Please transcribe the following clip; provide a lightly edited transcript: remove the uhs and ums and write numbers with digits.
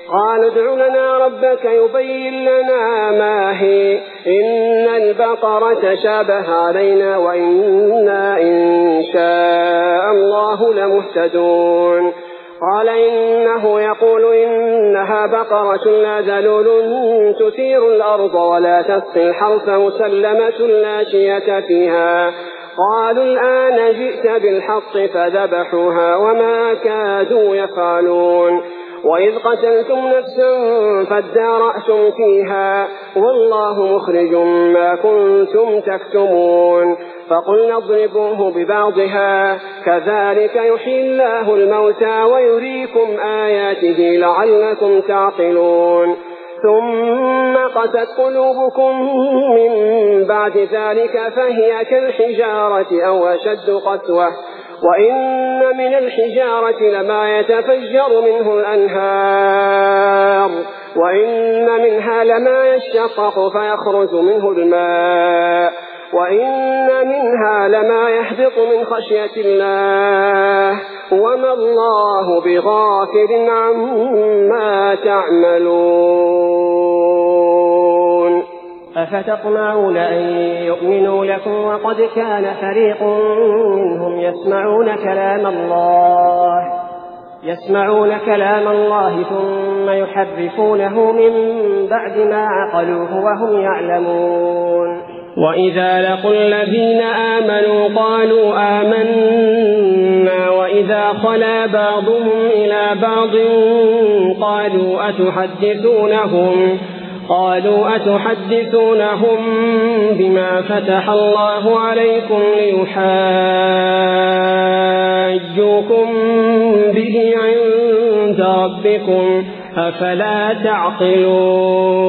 قالوا ادع لنا ربك يبين لنا ما هي إن البقرة تشابه علينا وإنا إن شاء الله لمهتدون. قال إنه يقول إنها بقرة لا ذلول تثير الأرض ولا تسقي الحرث مسلمة لا شية فيها. قالوا الآن جئت بالحق فذبحوها وما كادوا يفعلون. وإذ قتلتم نفسا فادارأتم فيها والله مخرج ما كنتم تكتمون. فقلنا اضربوه ببعضها كذلك يحيي الله الموتى ويريكم آياته لعلكم تعقلون. ثم قست قلوبكم من بعد ذلك فهي كالحجارة أو أشد قسوة. وإن من الحجارة لما يتفجر منه الأنهار وإن منها لما يشقق فيخرج منه الماء وإن منها لما يهبط من خشية الله وما الله بغافل عما تعملون. أفتطمعون أن يؤمنوا لكم وقد كان فريق منهم يسمعون كلام الله ثم يحرفونه من بعد ما عقلوه وهم يعلمون. وإذا لقوا الذين آمنوا قالوا آمنا وإذا خلا بعضهم إلى بعض قالوا أتحدثونهم بما فتح الله عليكم ليحاجوكم به عند ربكم أفلا تعقلون.